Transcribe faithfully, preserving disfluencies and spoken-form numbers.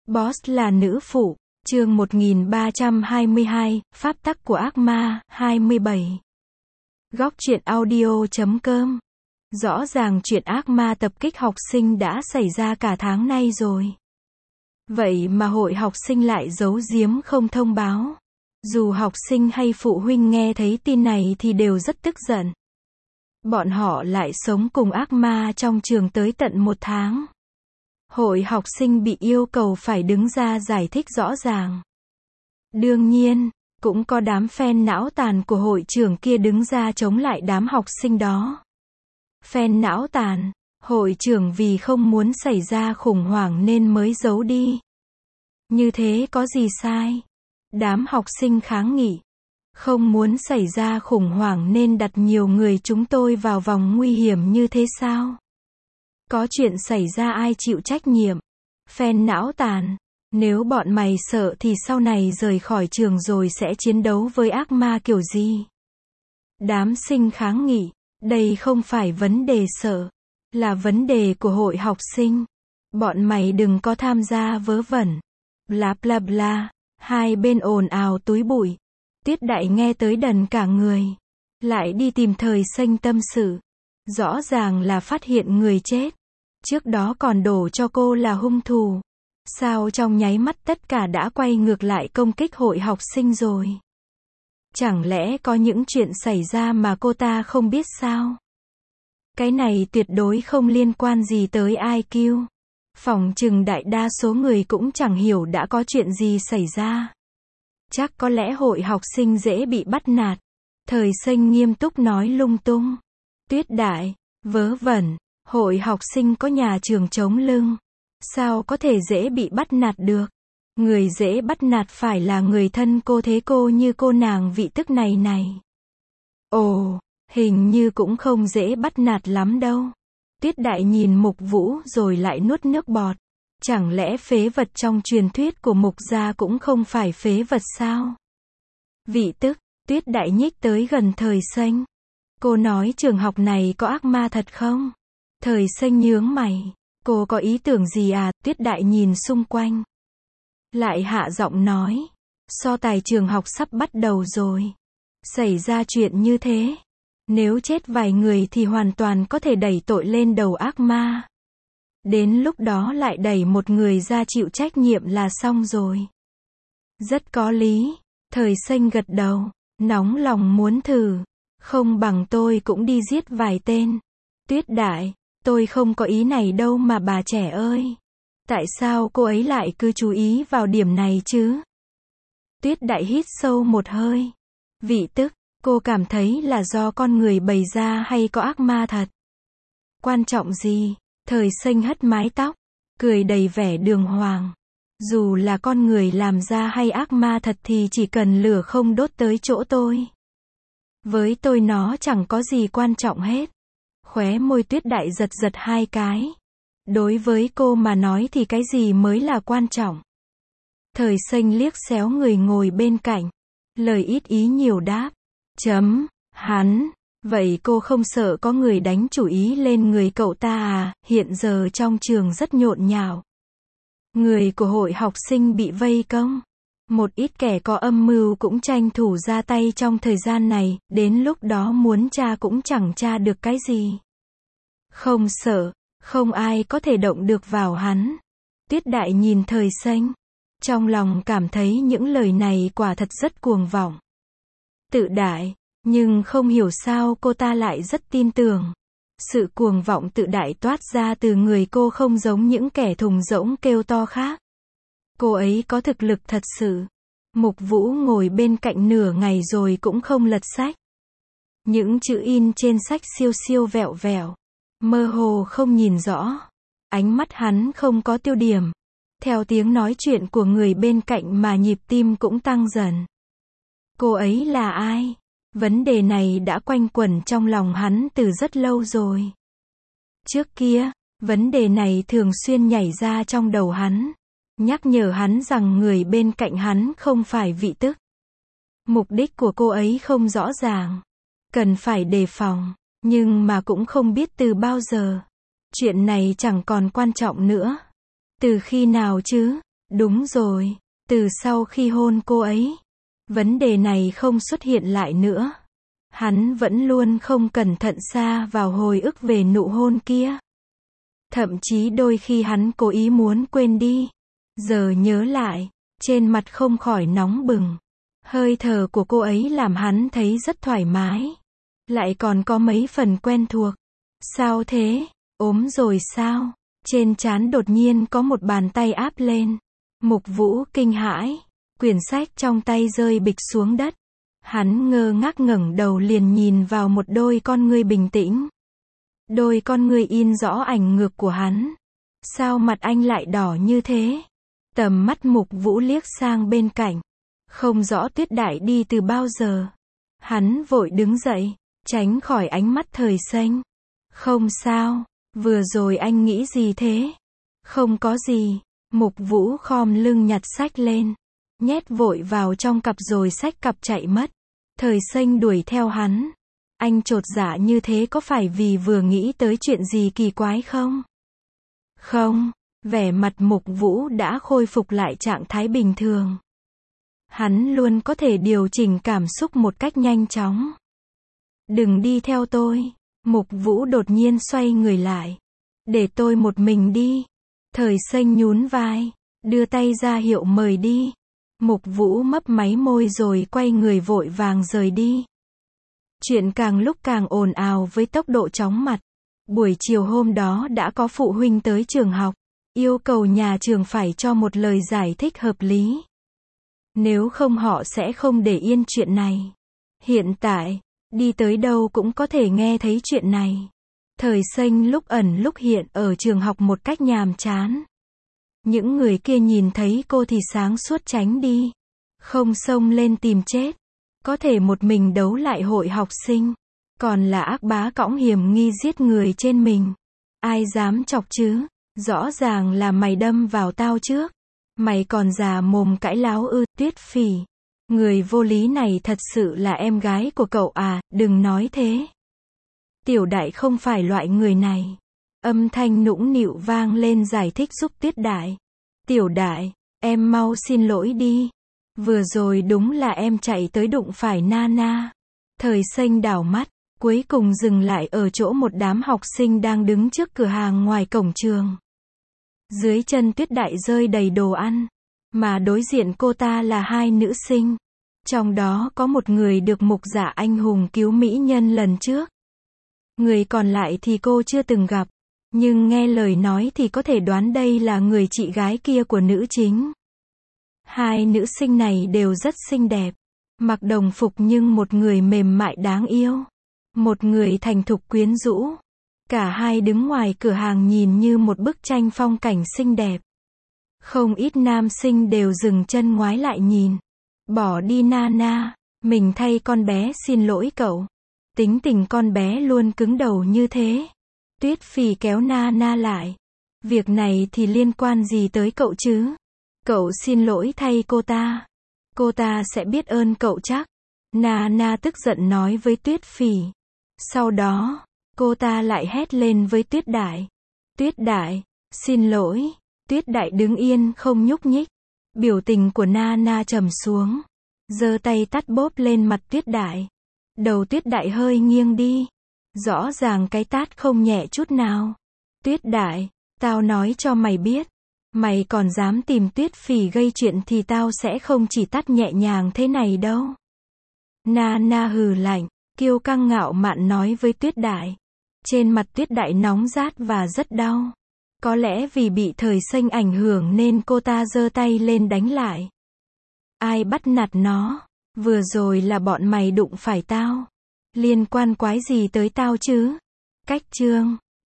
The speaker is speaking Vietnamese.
Boss là nữ phụ, chương một nghìn ba trăm hai mươi hai, Pháp tắc của ác ma, hai mươi bảy. Góc truyện audio chấm com. Rõ ràng chuyện ác ma tập kích học sinh đã xảy ra cả tháng nay rồi. Vậy mà hội học sinh lại giấu giếm không thông báo. Dù học sinh hay phụ huynh nghe thấy tin này thì đều rất tức giận. Bọn họ lại sống cùng ác ma trong trường tới tận một tháng. Hội học sinh bị yêu cầu phải đứng ra giải thích rõ ràng. Đương nhiên, cũng có đám fan não tàn của hội trưởng kia đứng ra chống lại đám học sinh đó. Fan não tàn, hội trưởng vì không muốn xảy ra khủng hoảng nên mới giấu đi. Như thế có gì sai? Đám học sinh kháng nghị. Không muốn xảy ra khủng hoảng nên đặt nhiều người chúng tôi vào vòng nguy hiểm như thế sao? Có chuyện xảy ra ai chịu trách nhiệm? Fan não tàn, nếu bọn mày sợ thì sau này rời khỏi trường rồi sẽ chiến đấu với ác ma kiểu gì? Đám sinh kháng nghị, đây không phải vấn đề sợ, là vấn đề của hội học sinh. Bọn mày đừng có tham gia vớ vẩn. Bla bla bla, hai bên ồn ào túi bụi. Tuyết Đại nghe tới đần cả người. Lại đi tìm Thời Xanh tâm sự. Rõ ràng là phát hiện người chết. Trước đó còn đổ cho cô là hung thủ. Sao trong nháy mắt tất cả đã quay ngược lại công kích hội học sinh rồi? Chẳng lẽ có những chuyện xảy ra mà cô ta không biết sao? Cái này tuyệt đối không liên quan gì tới i kiu. Phỏng chừng đại đa số người cũng chẳng hiểu đã có chuyện gì xảy ra. Chắc có lẽ hội học sinh dễ bị bắt nạt. Thời Xanh nghiêm túc nói lung tung. Tuyết Đại, vớ vẩn, hội học sinh có nhà trường chống lưng. Sao có thể dễ bị bắt nạt được? Người dễ bắt nạt phải là người thân cô thế cô như cô nàng vị tức này này. Ồ, hình như cũng không dễ bắt nạt lắm đâu. Tuyết Đại nhìn Mục Vũ rồi lại nuốt nước bọt. Chẳng lẽ phế vật trong truyền thuyết của Mục gia cũng không phải phế vật sao? Vị tức, Tuyết Đại nhích tới gần Thời Xanh. Cô nói trường học này có ác ma thật không? Thời Xanh nhướng mày. Cô có ý tưởng gì à? Tuyết Đại nhìn xung quanh. Lại hạ giọng nói. So tài trường học sắp bắt đầu rồi. Xảy ra chuyện như thế. Nếu chết vài người thì hoàn toàn có thể đẩy tội lên đầu ác ma. Đến lúc đó lại đẩy một người ra chịu trách nhiệm là xong rồi. Rất có lý. Thời Xanh gật đầu. Nóng lòng muốn thử. Không bằng tôi cũng đi giết vài tên. Tuyết Đại, tôi không có ý này đâu mà bà trẻ ơi. Tại sao cô ấy lại cứ chú ý vào điểm này chứ? Tuyết Đại hít sâu một hơi. Vị tức, cô cảm thấy là do con người bày ra hay có ác ma thật? Quan trọng gì? Thời Xanh hất mái tóc, cười đầy vẻ đường hoàng. Dù là con người làm ra hay ác ma thật thì chỉ cần lửa không đốt tới chỗ tôi. Với tôi nó chẳng có gì quan trọng hết. Khóe môi Tuyết Đại giật giật hai cái. Đối với cô mà nói thì cái gì mới là quan trọng? Thời Xanh liếc xéo người ngồi bên cạnh. Lời ít ý nhiều đáp. Chấm, hắn. Vậy cô không sợ có người đánh chủ ý lên người cậu ta à? Hiện giờ trong trường rất nhộn nhạo. Người của hội học sinh bị vây công. Một ít kẻ có âm mưu cũng tranh thủ ra tay trong thời gian này, đến lúc đó muốn tra cũng chẳng tra được cái gì. Không sợ, không ai có thể động được vào hắn. Tuyết Đại nhìn Thời Xanh. Trong lòng cảm thấy những lời này quả thật rất cuồng vọng. Tự đại, nhưng không hiểu sao cô ta lại rất tin tưởng. Sự cuồng vọng tự đại toát ra từ người cô không giống những kẻ thùng rỗng kêu to khác. Cô ấy có thực lực thật sự. Mục Vũ ngồi bên cạnh nửa ngày rồi cũng không lật sách. Những chữ in trên sách siêu siêu vẹo vẹo. Mơ hồ không nhìn rõ. Ánh mắt hắn không có tiêu điểm. Theo tiếng nói chuyện của người bên cạnh mà nhịp tim cũng tăng dần. Cô ấy là ai? Vấn đề này đã quanh quẩn trong lòng hắn từ rất lâu rồi. Trước kia, vấn đề này thường xuyên nhảy ra trong đầu hắn. Nhắc nhở hắn rằng người bên cạnh hắn không phải vị tức. Mục đích của cô ấy không rõ ràng. Cần phải đề phòng. Nhưng mà cũng không biết từ bao giờ. Chuyện này chẳng còn quan trọng nữa. Từ khi nào chứ? Đúng rồi, từ sau khi hôn cô ấy, vấn đề này không xuất hiện lại nữa. Hắn vẫn luôn không cẩn thận sa vào hồi ức về nụ hôn kia. Thậm chí đôi khi hắn cố ý muốn quên đi. Giờ nhớ lại, trên mặt không khỏi nóng bừng. Hơi thở của cô ấy làm hắn thấy rất thoải mái. Lại còn có mấy phần quen thuộc. Sao thế? Ốm rồi sao? Trên trán đột nhiên có một bàn tay áp lên. Mục Vũ kinh hãi. Quyển sách trong tay rơi bịch xuống đất. Hắn ngơ ngác ngẩng đầu liền nhìn vào một đôi con ngươi bình tĩnh. Đôi con ngươi in rõ ảnh ngược của hắn. Sao mặt anh lại đỏ như thế? Tầm mắt Mục Vũ liếc sang bên cạnh. Không rõ Tuyết Đại đi từ bao giờ. Hắn vội đứng dậy, tránh khỏi ánh mắt Thời Xanh. Không sao, vừa rồi anh nghĩ gì thế? Không có gì. Mục Vũ khom lưng nhặt sách lên, nhét vội vào trong cặp rồi xách cặp chạy mất. Thời Xanh đuổi theo hắn. Anh chột dạ như thế có phải vì vừa nghĩ tới chuyện gì kỳ quái không? Không, vẻ mặt Mục Vũ đã khôi phục lại trạng thái bình thường. Hắn luôn có thể điều chỉnh cảm xúc một cách nhanh chóng. Đừng đi theo tôi. Mục Vũ đột nhiên xoay người lại. Để tôi một mình đi. Thời Xanh nhún vai, đưa tay ra hiệu mời đi. Mục Vũ mấp máy môi rồi quay người vội vàng rời đi. Chuyện càng lúc càng ồn ào với tốc độ chóng mặt. Buổi chiều hôm đó đã có phụ huynh tới trường học, yêu cầu nhà trường phải cho một lời giải thích hợp lý. Nếu không họ sẽ không để yên chuyện này. Hiện tại, đi tới đâu cũng có thể nghe thấy chuyện này. Thời Xanh lúc ẩn lúc hiện ở trường học một cách nhàm chán. Những người kia nhìn thấy cô thì sáng suốt tránh đi. Không xông lên tìm chết. Có thể một mình đấu lại hội học sinh. Còn là ác bá cõng hiểm nghi giết người trên mình. Ai dám chọc chứ? Rõ ràng là mày đâm vào tao trước. Mày còn già mồm cãi láo ư? Tuyết Phỉ. Người vô lý này thật sự là em gái của cậu à? Đừng nói thế. Tiểu Đại không phải loại người này. Âm thanh nũng nịu vang lên giải thích giúp Tuyết Đại. Tiểu Đại, em mau xin lỗi đi. Vừa rồi đúng là em chạy tới đụng phải Nana. Thời Xanh đảo mắt, cuối cùng dừng lại ở chỗ một đám học sinh đang đứng trước cửa hàng ngoài cổng trường. Dưới chân Tuyết Đại rơi đầy đồ ăn, mà đối diện cô ta là hai nữ sinh. Trong đó có một người được Mục Dạ anh hùng cứu mỹ nhân lần trước. Người còn lại thì cô chưa từng gặp, nhưng nghe lời nói thì có thể đoán đây là người chị gái kia của nữ chính. Hai nữ sinh này đều rất xinh đẹp, mặc đồng phục nhưng một người mềm mại đáng yêu, một người thành thục quyến rũ. Cả hai đứng ngoài cửa hàng nhìn như một bức tranh phong cảnh xinh đẹp. Không ít nam sinh đều dừng chân ngoái lại nhìn. Bỏ đi Nana, mình thay con bé xin lỗi cậu. Tính tình con bé luôn cứng đầu như thế. Tuyết Phỉ kéo Nana lại. Việc này thì liên quan gì tới cậu chứ? Cậu xin lỗi thay cô ta. Cô ta sẽ biết ơn cậu chắc. Nana tức giận nói với Tuyết Phỉ. Sau đó, cô ta lại hét lên với Tuyết Đại. Tuyết Đại, xin lỗi. Tuyết Đại đứng yên không nhúc nhích. Biểu tình của Nana trầm xuống. Giơ tay tát bốp lên mặt Tuyết Đại. Đầu Tuyết Đại hơi nghiêng đi. Rõ ràng cái tát không nhẹ chút nào. Tuyết Đại, tao nói cho mày biết. Mày còn dám tìm Tuyết Phỉ gây chuyện thì tao sẽ không chỉ tát nhẹ nhàng thế này đâu. Nana hừ lạnh, kiêu căng ngạo mạn nói với Tuyết Đại. Trên mặt Tuyết Đại nóng rát và rất đau. Có lẽ vì bị Thời Xanh ảnh hưởng nên cô ta giơ tay lên đánh lại. Ai bắt nạt nó? Vừa rồi là bọn mày đụng phải tao. Liên quan quái gì tới tao chứ? Cách chương